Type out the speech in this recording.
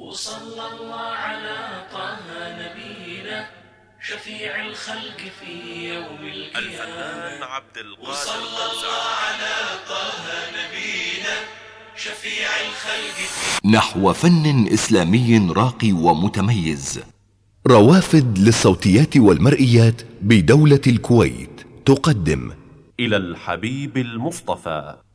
وصلى الله على طه نبينا شفيع الخلق في يوم القيامة. الفنان عبد القادر وصلى الله على طه نبينا شفيع الخلق في نحو فن إسلامي راقي ومتميز. روافد للصوتيات والمرئيات بدولة الكويت تقدم إلى الحبيب المصطفى.